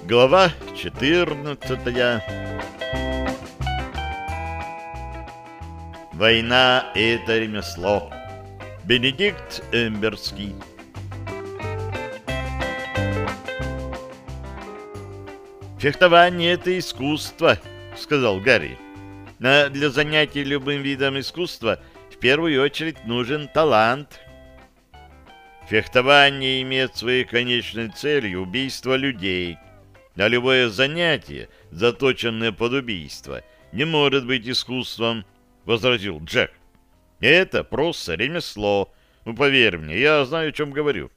Глава 14. Война — это ремесло. Бенедикт Эмберский. «Фехтование — это искусство», — сказал Гарри. «Но для занятий любым видом искусства в первую очередь нужен талант». Фехтование имеет своей конечной целью убийство людей, а любое занятие, заточенное под убийство, не может быть искусством, — возразил Джек. Это просто ремесло. Ну, поверь мне, я знаю, о чем говорю.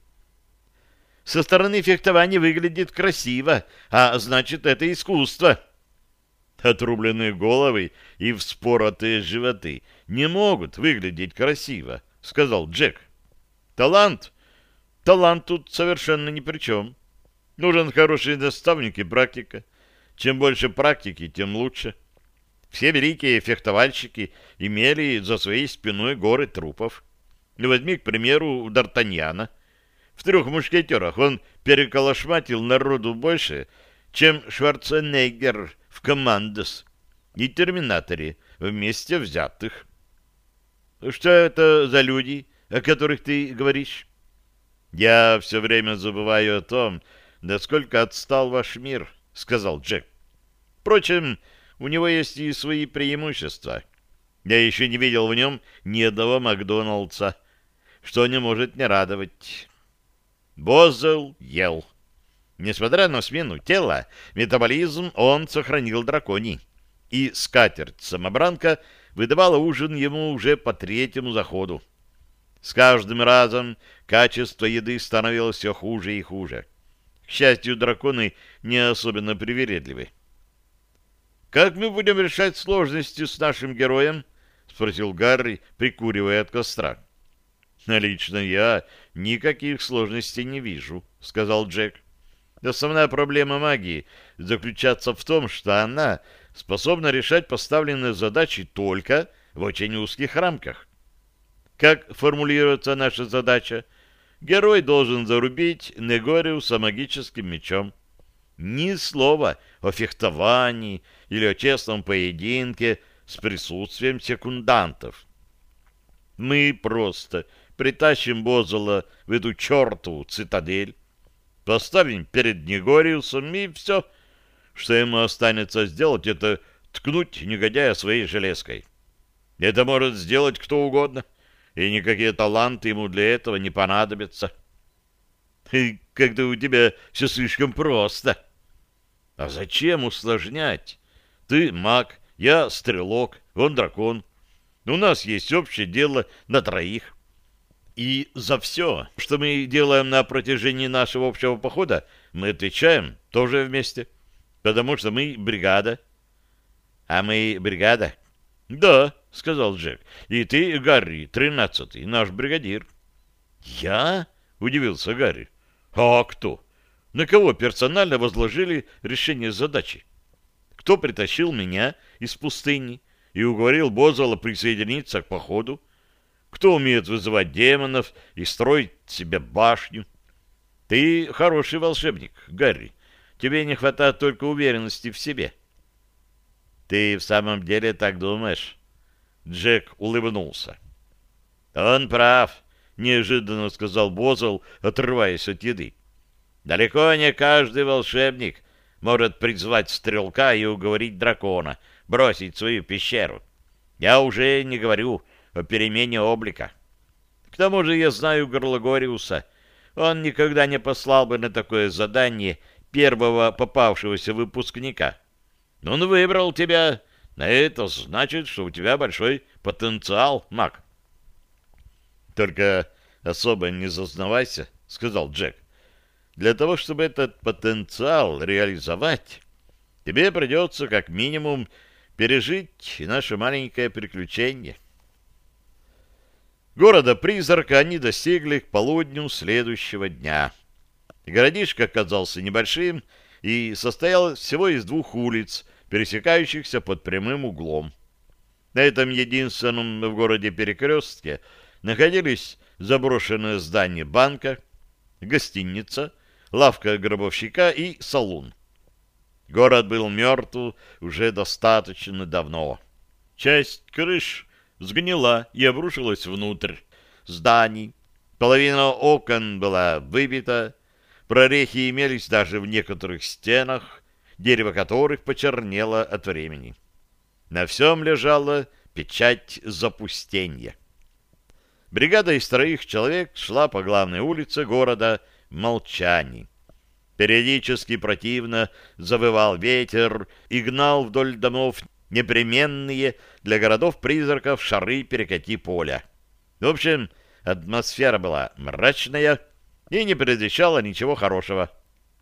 Со стороны фехтование выглядит красиво, а значит, это искусство. Отрубленные головы и вспоротые животы не могут выглядеть красиво, — сказал Джек. Талант тут совершенно ни при чем. Нужен хороший наставник и практика. Чем больше практики, тем лучше. Все великие фехтовальщики имели за своей спиной горы трупов. Возьми, к примеру, Д'Артаньяна. В «Трех мушкетерах» он переколошматил народу больше, чем Шварценеггер в «Командос» и «Терминаторе» вместе взятых. Что это за люди, о которых ты говоришь? Я все время забываю о том, насколько отстал ваш мир, — сказал Джек. Впрочем, у него есть и свои преимущества. Я еще не видел в нем ни одного Макдоналдса, что не может не радовать. Бозел ел. Несмотря на смену тела, метаболизм он сохранил драконий. И скатерть-самобранка выдавала ужин ему уже по третьему заходу. С каждым разом качество еды становилось все хуже и хуже. К счастью, драконы не особенно привередливы. «Как мы будем решать сложности с нашим героем?» — спросил Гарри, прикуривая от костра. «Лично я никаких сложностей не вижу», — сказал Джек. «Основная проблема магии заключается в том, что она способна решать поставленные задачи только в очень узких рамках. Как формулируется наша задача? Герой должен зарубить Негориуса магическим мечом. Ни слова о фехтовании или о честном поединке с присутствием секундантов. Мы просто притащим Бозела в эту чертову цитадель, поставим перед Негориусом, и все, что ему останется сделать, это ткнуть негодяя своей железкой. Это может сделать кто угодно, и никакие таланты ему для этого не понадобятся. И как-то у тебя все слишком просто. А зачем усложнять? Ты маг, я стрелок, он дракон. У нас есть общее дело на троих. И за все, что мы делаем на протяжении нашего общего похода, мы отвечаем тоже вместе, потому что мы бригада. А мы бригада? Да, — сказал Джек. И ты, Гарри, 13-й, наш бригадир. Я? — удивился Гарри. А кто? На кого персонально возложили решение задачи? Кто притащил меня из пустыни и уговорил Бозела присоединиться к походу? Кто умеет вызывать демонов и строить себе башню? Ты хороший волшебник, Гарри. Тебе не хватает только уверенности в себе. Ты в самом деле так думаешь? Джек улыбнулся. Он прав, — неожиданно сказал Бозел, отрываясь от еды. Далеко не каждый волшебник может призвать стрелка и уговорить дракона бросить свою пещеру. Я уже не говорю о перемене облика. К тому же я знаю Горлагориуса. Он никогда не послал бы на такое задание первого попавшегося выпускника. Он выбрал тебя. На это значит, что у тебя большой потенциал, маг. Только особо не зазнавайся, — сказал Джек. Для того, чтобы этот потенциал реализовать, тебе придется как минимум пережить наше маленькое приключение. Города-призрака они достигли к полудню следующего дня. Городишко оказался небольшим и состоял всего из 2 улиц, пересекающихся под прямым углом. На этом единственном в городе перекрестке находились заброшенное здание банка, гостиница, лавка гробовщика и салун. Город был мертв уже достаточно давно. Часть крыш сгнила и обрушилась внутрь зданий. Половина окон была выбита, прорехи имелись даже в некоторых стенах, дерево которых почернело от времени. На всем лежала печать запустения. Бригада из 3 человек шла по главной улице города в молчании. Периодически противно завывал ветер и гнал вдоль домов непременные для городов-призраков шары перекати поля. В общем, атмосфера была мрачная и не предвещала ничего хорошего.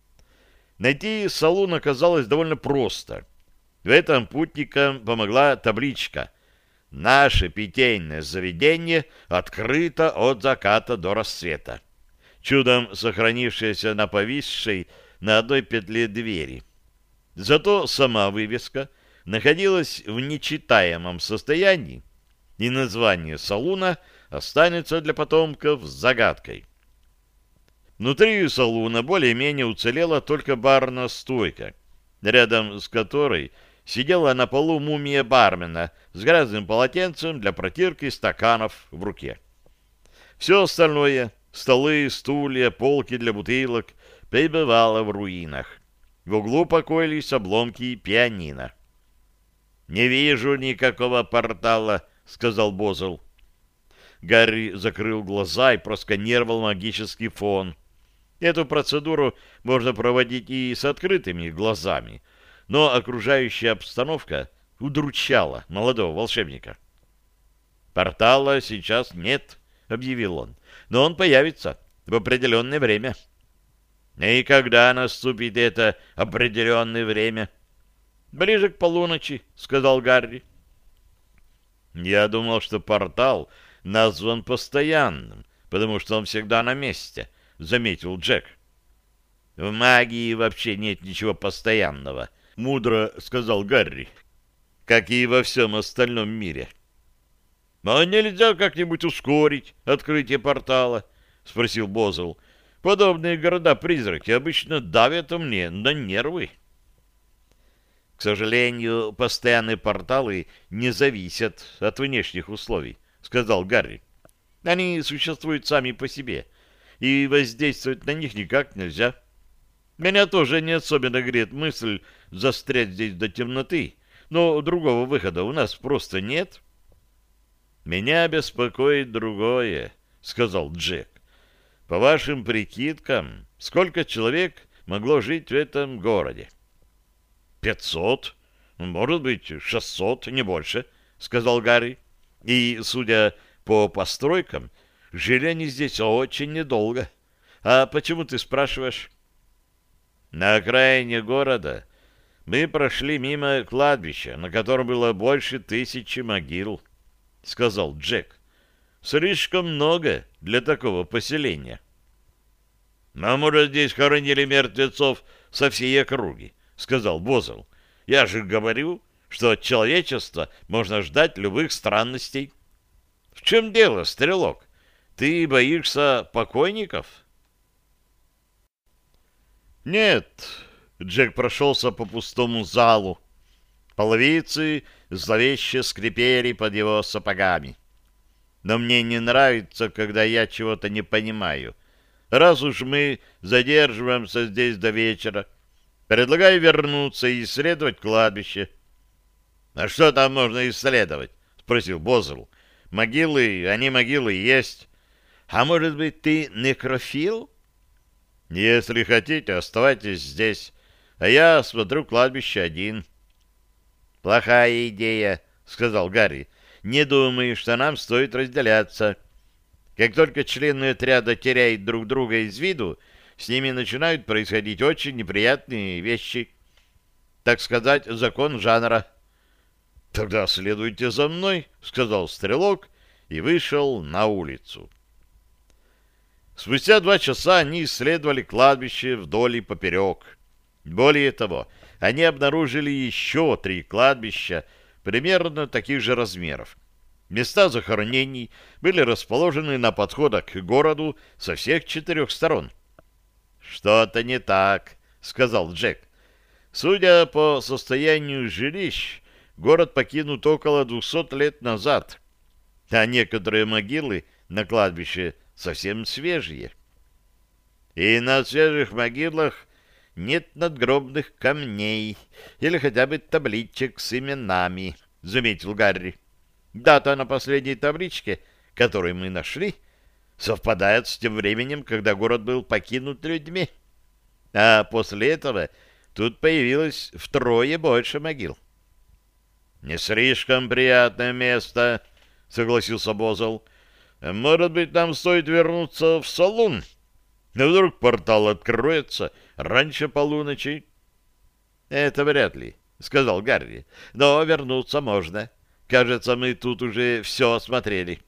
Найти салун оказалось довольно просто. В этом путникам помогла табличка «Наше питейное заведение открыто от заката до рассвета», чудом сохранившаяся на повисшей на одной петле двери. Зато сама вывеска находилась в нечитаемом состоянии, и название салуна останется для потомков загадкой. Внутри салуна более-менее уцелела только барная стойка, рядом с которой сидела на полу мумия бармена с грязным полотенцем для протирки стаканов в руке. Все остальное — столы, стулья, полки для бутылок — пребывало в руинах. В углу покоились обломки пианино. «Не вижу никакого портала», — сказал Бозл. Гарри закрыл глаза и просканировал магический фон. Эту процедуру можно проводить и с открытыми глазами, но окружающая обстановка удручала молодого волшебника. «Портала сейчас нет», — объявил он, — «но он появится в определенное время». «И когда наступит это определенное время?» «Ближе к полуночи», — сказал Гарри. «Я думал, что портал назван постоянным, потому что он всегда на месте», — заметил Джек. «В магии вообще нет ничего постоянного», — мудро сказал Гарри, — «как и во всем остальном мире». «А нельзя как-нибудь ускорить открытие портала?» — спросил Бозл. «Подобные города-призраки обычно давят мне на нервы». «К сожалению, постоянные порталы не зависят от внешних условий», — сказал Гарри. «Они существуют сами по себе, и воздействовать на них никак нельзя. Меня тоже не особенно греет мысль застрять здесь до темноты, но другого выхода у нас просто нет». «Меня беспокоит другое», — сказал Джек. «По вашим прикидкам, сколько человек могло жить в этом городе?» 500, может быть, 600, не больше, — сказал Гарри. И, судя по постройкам, жили они здесь очень недолго. А почему ты спрашиваешь? На окраине города мы прошли мимо кладбища, на котором было больше 1000 могил, — сказал Джек. Слишком много для такого поселения. А может, здесь хоронили мертвецов со всей округи, — сказал Бозл. «Я же говорю, что от человечества можно ждать любых странностей». «В чем дело, стрелок? Ты боишься покойников?» «Нет», — Джек прошелся по пустому залу. Половицы зловеще скрипели под его сапогами. «Но мне не нравится, когда я чего-то не понимаю. Раз уж мы задерживаемся здесь до вечера, предлагаю вернуться и исследовать кладбище». «А что там можно исследовать?» — спросил Бозл. «Могилы, они могилы есть. А может быть, ты некрофил?» «Если хотите, оставайтесь здесь, а я осмотрю кладбище один». «Плохая идея», — сказал Гарри. «Не думаю, что нам стоит разделяться. Как только члены отряда теряют друг друга из виду, с ними начинают происходить очень неприятные вещи. Так сказать, закон жанра». «Тогда следуйте за мной», — сказал стрелок и вышел на улицу. Спустя 2 часа они исследовали кладбище вдоль и поперек. Более того, они обнаружили еще 3 кладбища примерно таких же размеров. Места захоронений были расположены на подходах к городу со всех 4 сторон. «Что-то не так», — сказал Джек. Судя по состоянию жилищ, город покинут около 200 лет назад, а некоторые могилы на кладбище совсем свежие. И на свежих могилах нет надгробных камней или хотя бы табличек с именами, — заметил Гарри. Дата на последней табличке, которую мы нашли, совпадает с тем временем, когда город был покинут людьми. А после этого тут появилось втрое больше могил. — Не слишком приятное место, — согласился Бозел. — Может быть, нам стоит вернуться в салон? Но вдруг портал откроется раньше полуночи? — Это вряд ли, — сказал Гарри. — Но вернуться можно. Кажется, мы тут уже все осмотрели.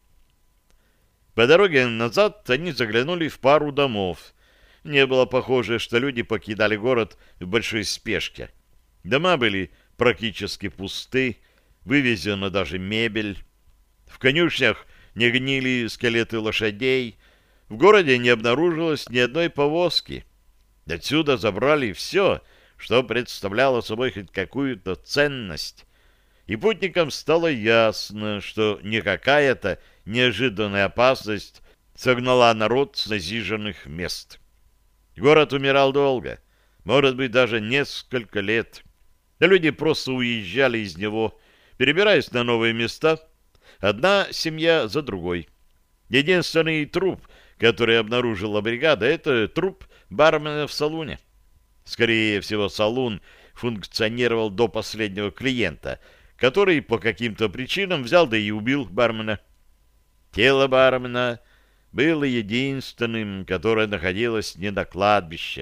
По дороге назад они заглянули в пару домов. Не было похоже, что люди покидали город в большой спешке. Дома были практически пусты, вывезена даже мебель. В конюшнях не гнили скелеты лошадей, в городе не обнаружилось ни одной повозки. Отсюда забрали все, что представляло собой хоть какую-то ценность. И путникам стало ясно, что не какая-то неожиданная опасность согнала народ с насиженных мест. Город умирал долго, может быть, даже несколько лет. Люди просто уезжали из него, перебираясь на новые места, одна семья за другой. Единственный труп, который обнаружила бригада, это труп бармена в салуне. Скорее всего, салун функционировал до последнего клиента, который по каким-то причинам взял да и убил бармена. Тело бармена было единственным, которое находилось не на кладбище.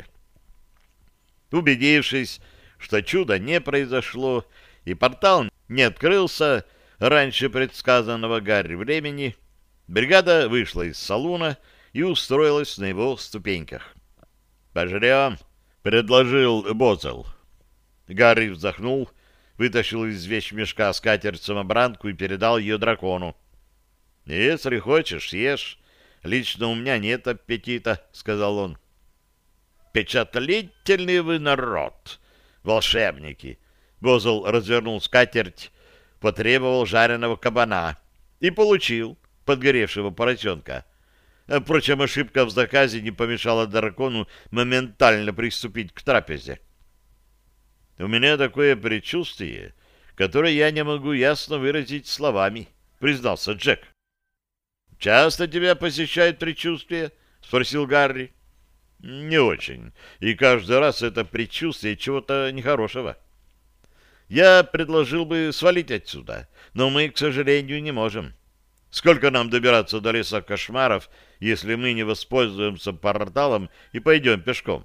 Убедившись, что чудо не произошло и портал не открылся раньше предсказанного Гарри времени, бригада вышла из салуна и устроилась на его ступеньках. «Пожрем», — предложил Бозел. Гарри вздохнул, вытащил из вещмешка скатерть-самобранку и передал ее дракону. «Если хочешь, ешь. Лично у меня нет аппетита», — сказал он. «Впечатлительный вы народ, волшебники!» Бозел развернул скатерть, потребовал жареного кабана и получил подгоревшего поросенка. Впрочем, ошибка в заказе не помешала дракону моментально приступить к трапезе. «У меня такое предчувствие, которое я не могу ясно выразить словами», — признался Джек. «Часто тебя посещает предчувствие?» — спросил Гарри. «Не очень. И каждый раз это предчувствие чего-то нехорошего. Я предложил бы свалить отсюда, но мы, к сожалению, не можем. Сколько нам добираться до леса кошмаров, если мы не воспользуемся порталом и пойдем пешком?»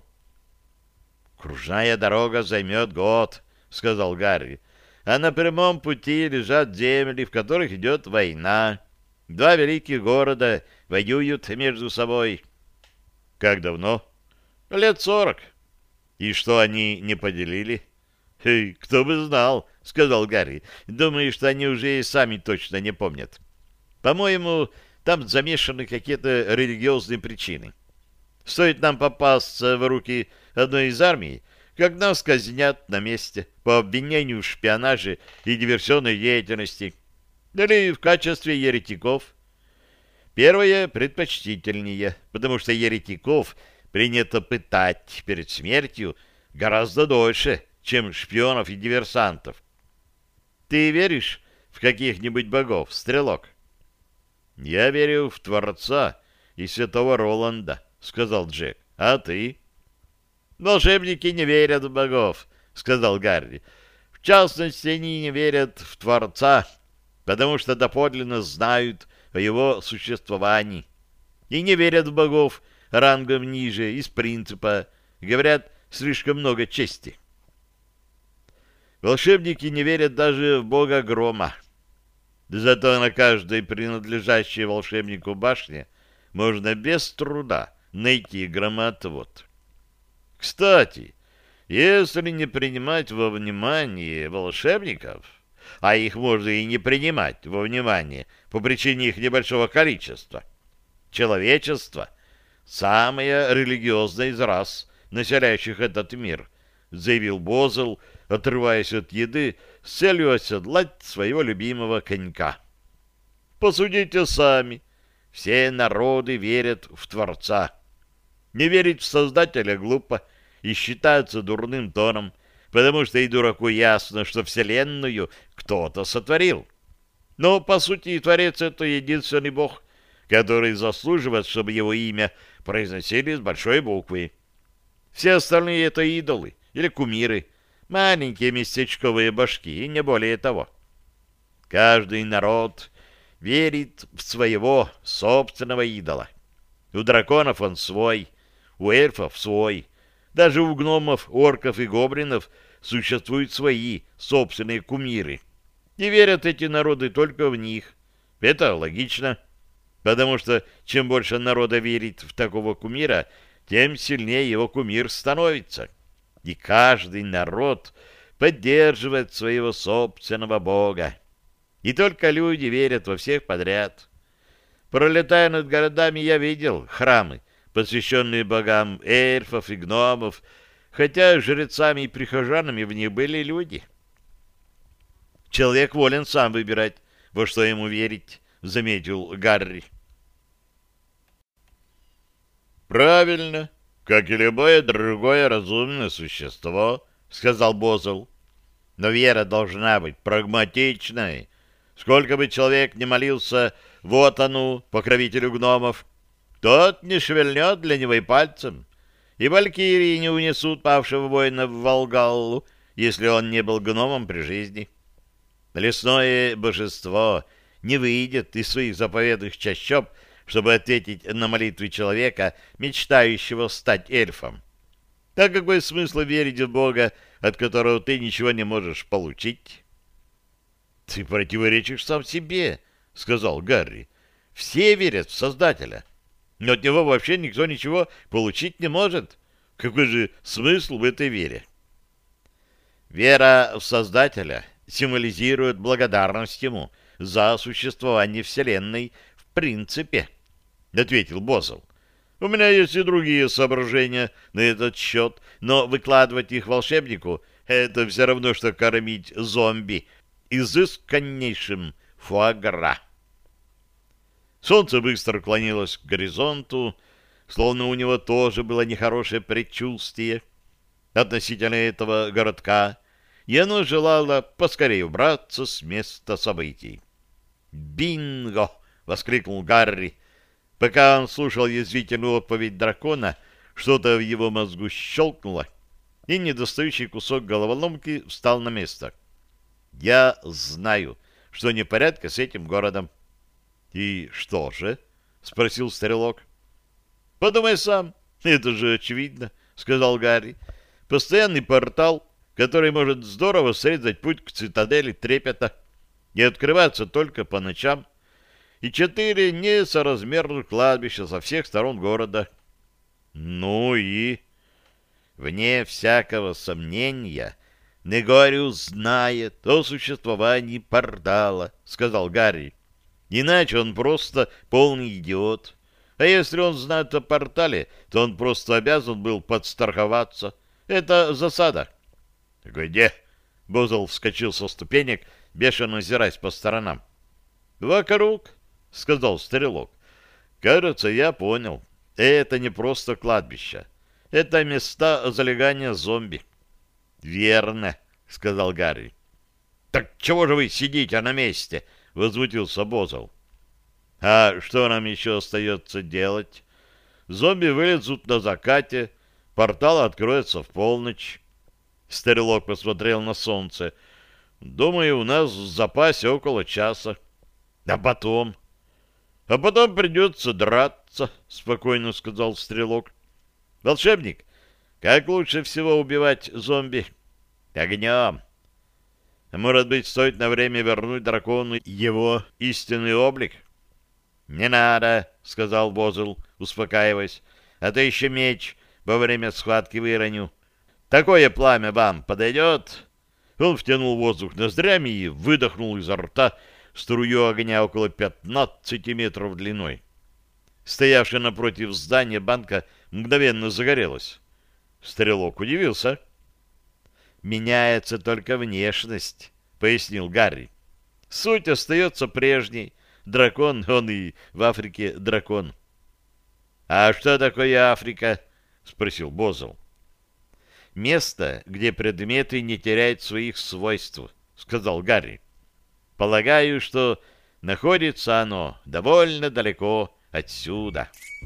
«Кружная дорога займет год», — сказал Гарри. «А на прямом пути лежат земли, в которых идет война. Два великих города воюют между собой». «Как давно?» «Лет 40. «И что они не поделили?» «Кто бы знал», — сказал Гарри. «Думаю, что они уже и сами точно не помнят. По-моему, там замешаны какие-то религиозные причины. Стоит нам попасться в руки одной из армий, как нас казнят на месте по обвинению в шпионаже и диверсионной деятельности, или в качестве еретиков. Первое предпочтительнее, потому что еретиков принято пытать перед смертью гораздо дольше, чем шпионов и диверсантов. Ты веришь в каких-нибудь богов, стрелок?» «Я верю в Творца и святого Роланда», — сказал Джек. «А ты?» «Волшебники не верят в богов», — сказал Гарри. «В частности, они не верят в Творца, потому что доподлинно знают о его существовании. И не верят в богов рангом ниже, из принципа. Говорят, слишком много чести. Волшебники не верят даже в бога грома. Зато на каждой принадлежащей волшебнику башне можно без труда найти громоотвод. Кстати, если не принимать во внимание волшебников, а их можно и не принимать во внимание по причине их небольшого количества, человечество — самая религиозная из рас, населяющих этот мир, заявил Бозел, отрываясь от еды с целью оседлать своего любимого конька. Посудите сами. Все народы верят в Творца. Не верить в Создателя глупо и считается дурным тоном, потому что и дураку ясно, что Вселенную кто-то сотворил. Но, по сути, Творец — это единственный Бог, который заслуживает, чтобы его имя произносили с большой буквы. Все остальные — это идолы или кумиры, маленькие местечковые башки, и не более того. Каждый народ верит в своего собственного идола. У драконов он свой, у эльфов свой. Даже у гномов, орков и гоблинов существуют свои собственные кумиры. И верят эти народы только в них. Это логично, потому что чем больше народа верит в такого кумира, тем сильнее его кумир становится. И каждый народ поддерживает своего собственного бога. И только люди верят во всех подряд. Пролетая над городами, я видел храмы, посвященные богам эльфов и гномов, хотя жрецами и прихожанами в них были люди. Человек волен сам выбирать, во что ему верить, заметил Гарри. Правильно, как и любое другое разумное существо, сказал Бозел. Но вера должна быть прагматичной. Сколько бы человек ни молился Вотану, покровителю гномов, тот не шевельнет для него и пальцем, и валькирии не унесут павшего воина в Волгаллу, если он не был гномом при жизни. Лесное божество не выйдет из своих заповедных чащоб, чтобы ответить на молитвы человека, мечтающего стать эльфом. Так какой смысл верить в Бога, от которого ты ничего не можешь получить? — Ты противоречишь сам себе, — сказал Гарри. — Все верят в Создателя, но от него вообще никто ничего получить не может. Какой же смысл в этой вере? Вера в Создателя символизирует благодарность ему за существование Вселенной в принципе, — ответил Бозел. У меня есть и другие соображения на этот счет, но выкладывать их волшебнику — это все равно, что кормить зомби изысканнейшим фуагра. Солнце быстро клонилось к горизонту, словно у него тоже было нехорошее предчувствие относительно этого городка, и оно желало поскорее убраться с места событий. «Бинго!» — воскликнул Гарри. Пока он слушал язвительную отповедь дракона, что-то в его мозгу щелкнуло, и недостающий кусок головоломки встал на место. «Я знаю, что непорядка с этим городом». «И что же?» — спросил стрелок. «Подумай сам, это же очевидно», — сказал Гарри. «Постоянный портал, который может здорово срезать путь к цитадели Трепета и открываться только по ночам, и 4 несоразмерных кладбища со всех сторон города». «Ну и...» «Вне всякого сомнения, Негориус знает о существовании портала», — сказал Гарри. «Иначе он просто полный идиот. А если он знает о портале, то он просто обязан был подстраховаться. Это засада». «Где?» — Бозел вскочил со ступенек, бешено озираясь по сторонам. «Вокруг», — сказал стрелок. «Кажется, я понял. Это не просто кладбище. Это места залегания зомби». «Верно», — сказал Гарри. «Так чего же вы сидите на месте?» — возмутился Бозел. «А что нам еще остается делать? Зомби вылезут на закате, портал откроется в полночь». Стрелок посмотрел на солнце. «Думаю, у нас в запасе около часа. А потом?» «А потом придется драться», — спокойно сказал стрелок. «Волшебник, как лучше всего убивать зомби?» «Огнем». «Может быть, стоит на время вернуть дракону его истинный облик?» «Не надо», — сказал Бозел, успокаиваясь. «А то еще меч во время схватки выроню. Такое пламя вам подойдет?» Он втянул воздух ноздрями и выдохнул изо рта струю огня около 15 метров длиной. Стоявшая напротив здания банка мгновенно загорелась. Стрелок удивился. Меняется только внешность, пояснил Гарри. Суть остается прежней. Дракон, он и в Африке дракон. — А что такое Африка? — спросил Бозл. — Место, где предметы не теряют своих свойств, — сказал Гарри. — Полагаю, что находится оно довольно далеко отсюда.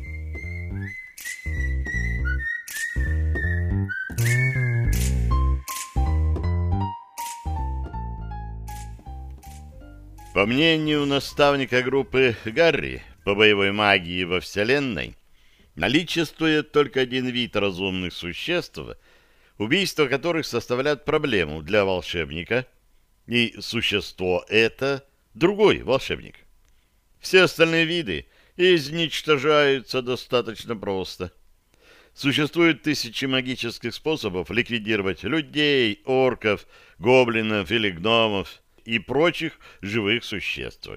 По мнению наставника группы Гарри по боевой магии во Вселенной, наличествует только один вид разумных существ, убийство которых составляет проблему для волшебника, и существо это другой волшебник. Все остальные виды изничтожаются достаточно просто. Существует тысячи магических способов ликвидировать людей, орков, гоблинов или гномов и прочих живых существ.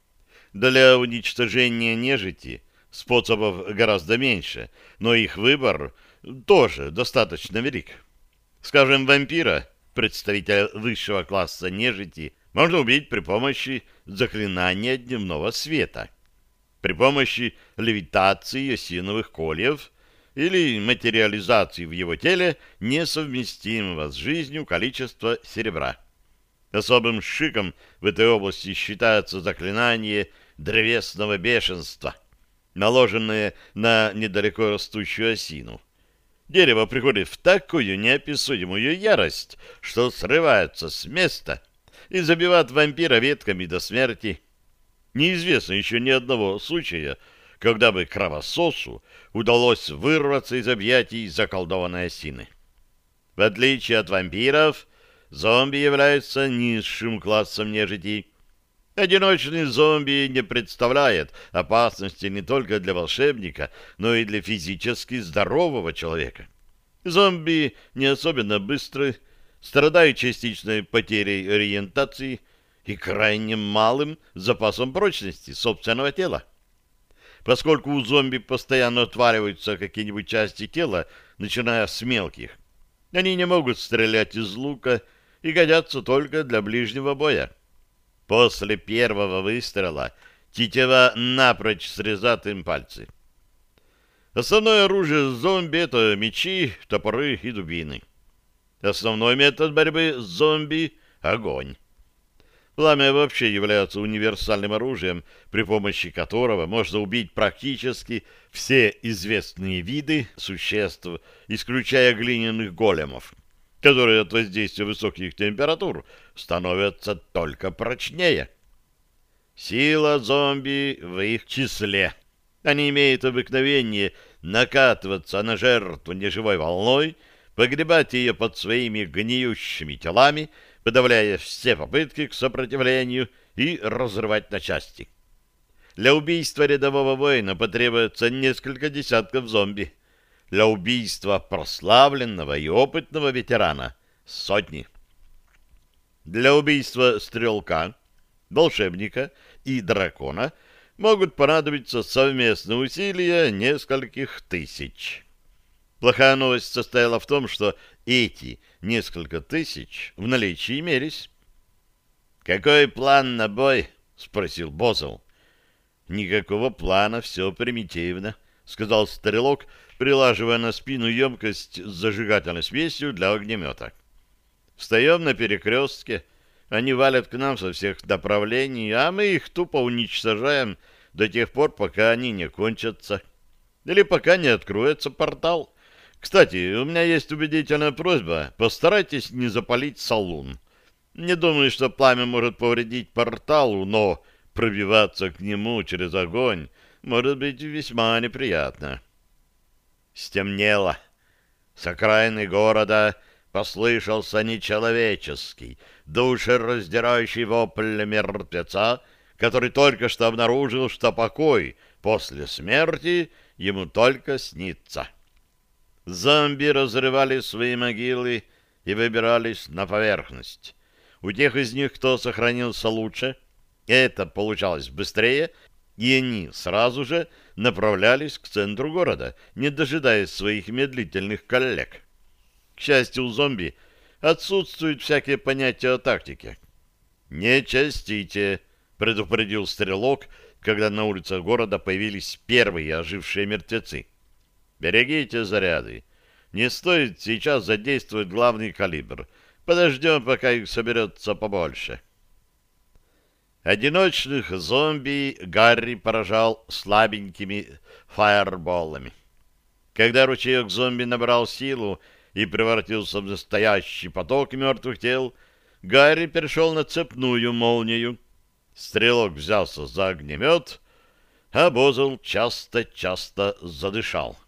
Для уничтожения нежити способов гораздо меньше, но их выбор тоже достаточно велик. Скажем, вампира, представителя высшего класса нежити, можно убить при помощи заклинания дневного света, при помощи левитации осиновых кольев или материализации в его теле несовместимого с жизнью количества серебра. Особым шиком в этой области считается заклинание древесного бешенства, наложенное на недалеко растущую осину. Дерево приходит в такую неописуемую ярость, что срывается с места и забивает вампира ветками до смерти. Неизвестно еще ни одного случая, когда бы кровососу удалось вырваться из объятий заколдованной осины. В отличие от вампиров, зомби являются низшим классом нежити. Одиночный зомби не представляет опасности не только для волшебника, но и для физически здорового человека. Зомби не особенно быстры, страдают частичной потерей ориентации и крайне малым запасом прочности собственного тела. Поскольку у зомби постоянно отваливаются какие-нибудь части тела, начиная с мелких, они не могут стрелять из лука и годятся только для ближнего боя. После первого выстрела тетива напрочь срезает им пальцы. Основное оружие зомби — это мечи, топоры и дубины. Основной метод борьбы с зомби — огонь. Пламя вообще является универсальным оружием, при помощи которого можно убить практически все известные виды существ, исключая глиняных големов, которые от воздействия высоких температур становятся только прочнее. Сила зомби в их числе. Они имеют обыкновение накатываться на жертву неживой волной, погребать ее под своими гниющими телами, подавляя все попытки к сопротивлению и разрывать на части. Для убийства рядового воина потребуется несколько десятков зомби. Для убийства прославленного и опытного ветерана — сотни. Для убийства стрелка, волшебника и дракона могут понадобиться совместные усилия нескольких тысяч. Плохая новость состояла в том, что эти несколько тысяч в наличии имелись. «Какой план на бой?» — спросил Бозл. «Никакого плана, все примитивно», — сказал стрелок, прилаживая на спину емкость с зажигательной смесью для огнемета. «Встаем на перекрестке, они валят к нам со всех направлений, а мы их тупо уничтожаем до тех пор, пока они не кончатся. Или пока не откроется портал. Кстати, у меня есть убедительная просьба, постарайтесь не запалить салун. Не думаю, что пламя может повредить порталу, но пробиваться к нему через огонь может быть весьма неприятно». Стемнело. С окраины города послышался нечеловеческий, душераздирающий вопль мертвеца, который только что обнаружил, что покой после смерти ему только снится. Зомби разрывали свои могилы и выбирались на поверхность. У тех из них, кто сохранился лучше, это получалось быстрее, и они сразу же направлялись к центру города, не дожидаясь своих медлительных коллег. К счастью, зомби отсутствуют всякие понятия о тактике. «Не частите», — предупредил стрелок, когда на улицах города появились первые ожившие мертвецы. «Берегите заряды. Не стоит сейчас задействовать главный калибр. Подождем, пока их соберется побольше». Одиночных зомби Гарри поражал слабенькими фаерболами. Когда ручеек зомби набрал силу и превратился в настоящий поток мертвых тел, Гарри перешел на цепную молнию. Стрелок взялся за огнемет, а Бозл часто-часто задышал.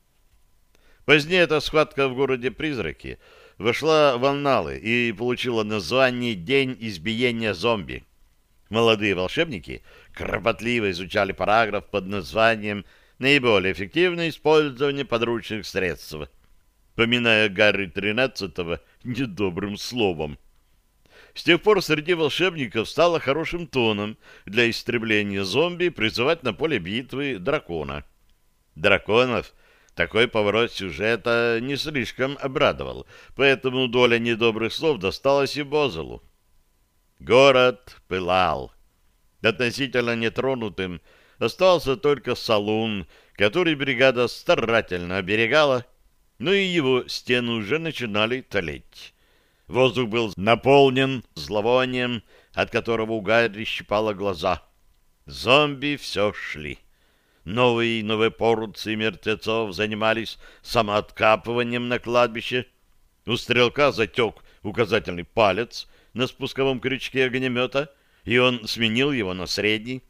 Позднее эта схватка в городе-призраке вошла в анналы и получила название «День избиения зомби». Молодые волшебники кропотливо изучали параграф под названием «Наиболее эффективное использование подручных средств», поминая Гарри XIII недобрым словом. С тех пор среди волшебников стало хорошим тоном для истребления зомби призывать на поле битвы дракона. Драконов такой поворот сюжета не слишком обрадовал, поэтому доля недобрых слов досталась и Бозелу. Город пылал. Относительно нетронутым остался только салун, который бригада старательно оберегала, но и его стены уже начинали талеть. Воздух был наполнен зловонием, от которого у Гарри щипало глаза. Зомби все шли. Новые порции мертвецов занимались самооткапыванием на кладбище. У стрелка затек указательный палец на спусковом крючке огнемета, и он сменил его на средний.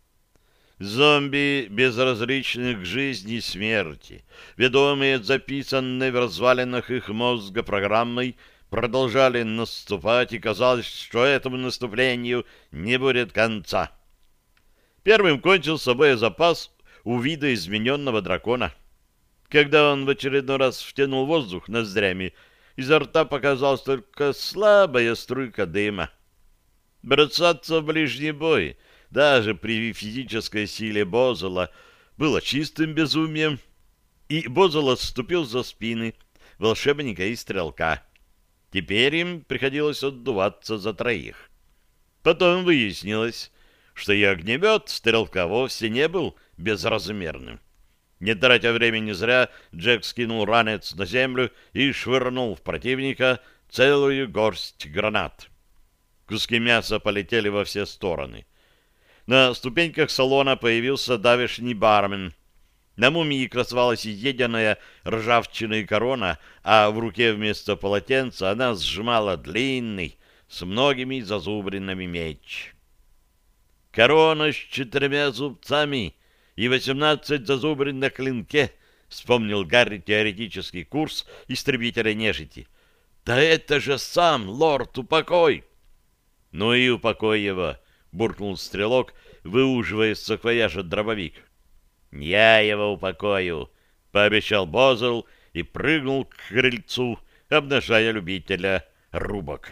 Зомби, безразличных к жизни и смерти, ведомые записанной в развалинах их мозга программой, продолжали наступать, и казалось, что этому наступлению не будет конца. Первым кончился боезапас у видоизмененного дракона. Когда он в очередной раз втянул воздух ноздрями, изо рта показалась только слабая струйка дыма. Бросаться в ближний бой, даже при физической силе Бозела, было чистым безумием, и Бозел отступил за спины волшебника и стрелка. Теперь им приходилось отдуваться за троих. Потом выяснилось, что и огнемет стрелка вовсе не был безразмерным. Не тратя времени зря, Джек скинул ранец на землю и швырнул в противника целую горсть гранат. Куски мяса полетели во все стороны. На ступеньках салона появился давешний бармен. На мумии красовалась изъеденная ржавчиной корона, а в руке вместо полотенца она сжимала длинный, с многими зазубринами меч. «Корона с 4 зубцами и 18 зазубрин на клинке», — вспомнил Гарри теоретический курс истребителя нежити. «Да это же сам лорд-упокой!» «Ну и упокой его!» — буркнул стрелок, выуживая из саквояжа дробовик. «Я его упокою!» — пообещал Бозел и прыгнул к крыльцу, обнажая любителя рубок.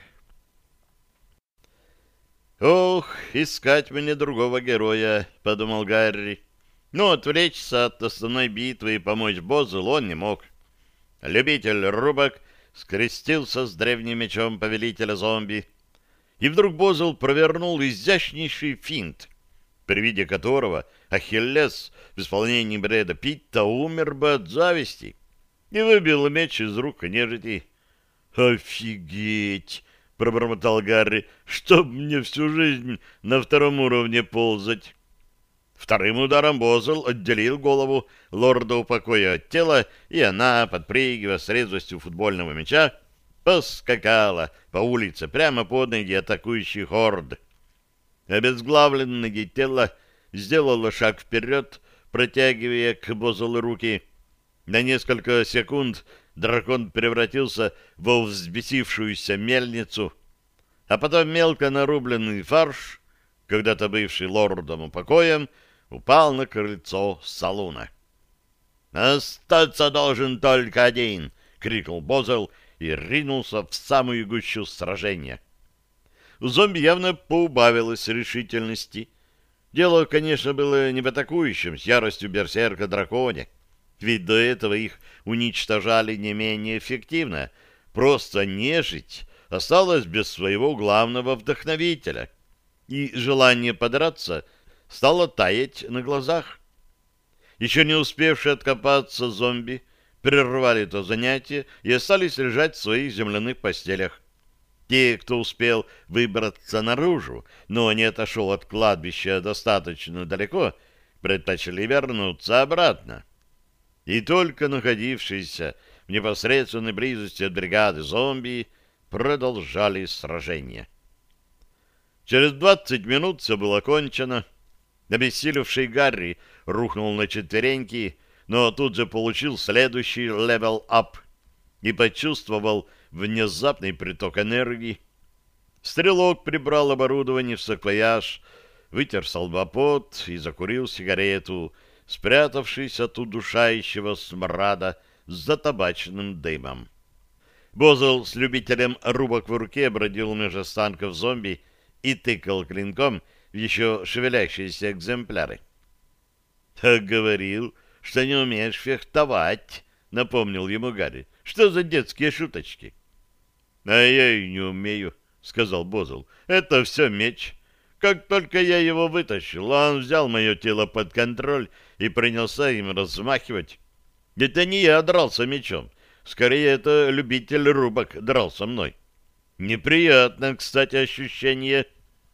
«Ох, искать мне другого героя», — подумал Гарри. Но отвлечься от основной битвы и помочь Бозелу он не мог. Любитель рубок скрестился с древним мечом повелителя зомби, и вдруг Бозел провернул изящнейший финт, при виде которого Ахиллес в исполнении Брэда Питта умер бы от зависти, и выбил меч из рук нежити. «Офигеть!» — пробормотал Гарри. «Чтоб мне всю жизнь на 2-м уровне ползать!» Вторым ударом Бозел отделил голову лорда упокоя от тела, и она, подпрыгивая с резвостью футбольного мяча, поскакала по улице прямо под ноги атакующих орд. Обезглавленное тело сделало шаг вперед, протягивая к Бозелу руки. На несколько секунд дракон превратился во взбесившуюся мельницу, а потом мелко нарубленный фарш, когда-то бывший лордом упокоем, упал на крыльцо салуна. «Остаться должен только один!» — крикнул Бозел и ринулся в самую гущу сражения. У зомби явно поубавилось решительности. Дело, конечно, было не в атакующем с яростью берсерка драконе, ведь до этого их уничтожали не менее эффективно, Просто нежить осталась без своего главного вдохновителя, и желание подраться стало таять на глазах. Еще не успевшие откопаться зомби прервали то занятие и остались лежать в своих земляных постелях. Те, кто успел выбраться наружу, но не отошел от кладбища достаточно далеко, предпочли вернуться обратно. И только находившиеся в непосредственной близости от бригады зомби продолжали сражение. Через 20 минут все было кончено. Обессилевший Гарри рухнул на четвереньки, но тут же получил следующий левел-ап и почувствовал внезапный приток энергии. Стрелок прибрал оборудование в саквояж, вытер с лба пот и закурил сигарету, спрятавшись от удушающего смрада с табачным дымом. Бозл с любителем рубок в руке бродил между останков зомби и тыкал клинком в еще шевелящиеся экземпляры. — Так говорил, что не умеешь фехтовать, — напомнил ему Гарри. — Что за детские шуточки? — А я и не умею, — сказал Бозл. — Это все меч. Как только я его вытащил, он взял мое тело под контроль и принялся им размахивать. Это не я дрался мечом. Скорее, это любитель рубок драл со мной. Неприятно, кстати, ощущение.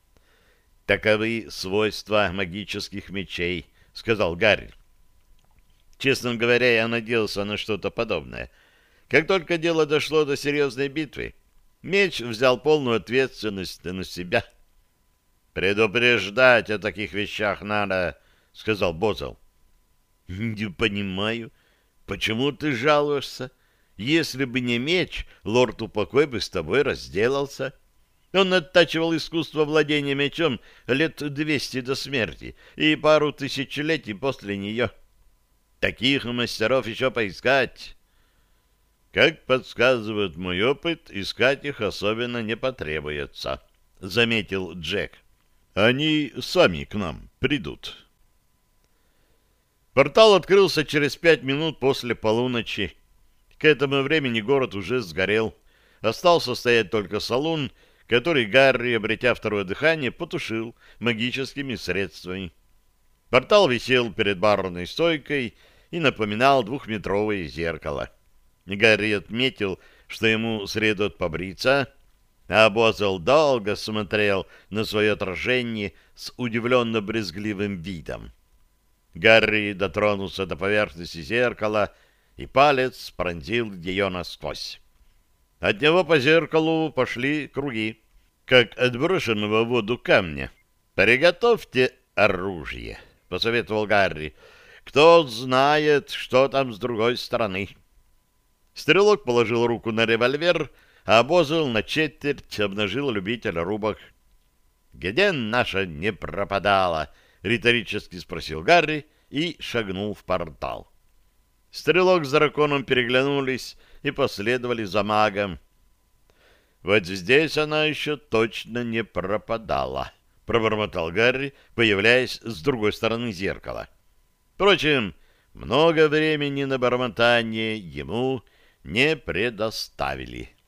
— Таковы свойства магических мечей, — сказал Гарри. Честно говоря, я надеялся на что-то подобное. Как только дело дошло до серьезной битвы, меч взял полную ответственность на себя. — Предупреждать о таких вещах надо, — сказал Бозл. — Не понимаю, почему ты жалуешься? Если бы не меч, лорд-упокой бы с тобой разделался. Он оттачивал искусство владения мечом лет 200 до смерти и пару тысячелетий после нее. Таких мастеров еще поискать. Как подсказывает мой опыт, искать их особенно не потребуется, — заметил Джек. Они сами к нам придут. Портал открылся через 5 минут после полуночи. К этому времени город уже сгорел. Остался стоять только салун, который Гарри, обретя второе дыхание, потушил магическими средствами. Портал висел перед барной стойкой и напоминал 2-метровое зеркало. Гарри отметил, что ему следует побриться, а Бозл долго смотрел на свое отражение с удивленно-брезгливым видом. Гарри дотронулся до поверхности зеркала, и палец пронзил ее насквозь. От него по зеркалу пошли круги, как от брошенного в воду камня. «Приготовьте оружие», — посоветовал Гарри. «Кто знает, что там с другой стороны». Стрелок положил руку на револьвер, а Бозл на четверть обнажил любителя рубок. «Где наша не пропадала?» — риторически спросил Гарри и шагнул в портал. Стрелок с драконом переглянулись и последовали за магом. «Вот здесь она еще точно не пропадала», — пробормотал Гарри, появляясь с другой стороны зеркала. Впрочем, много времени на бормотание ему не предоставили.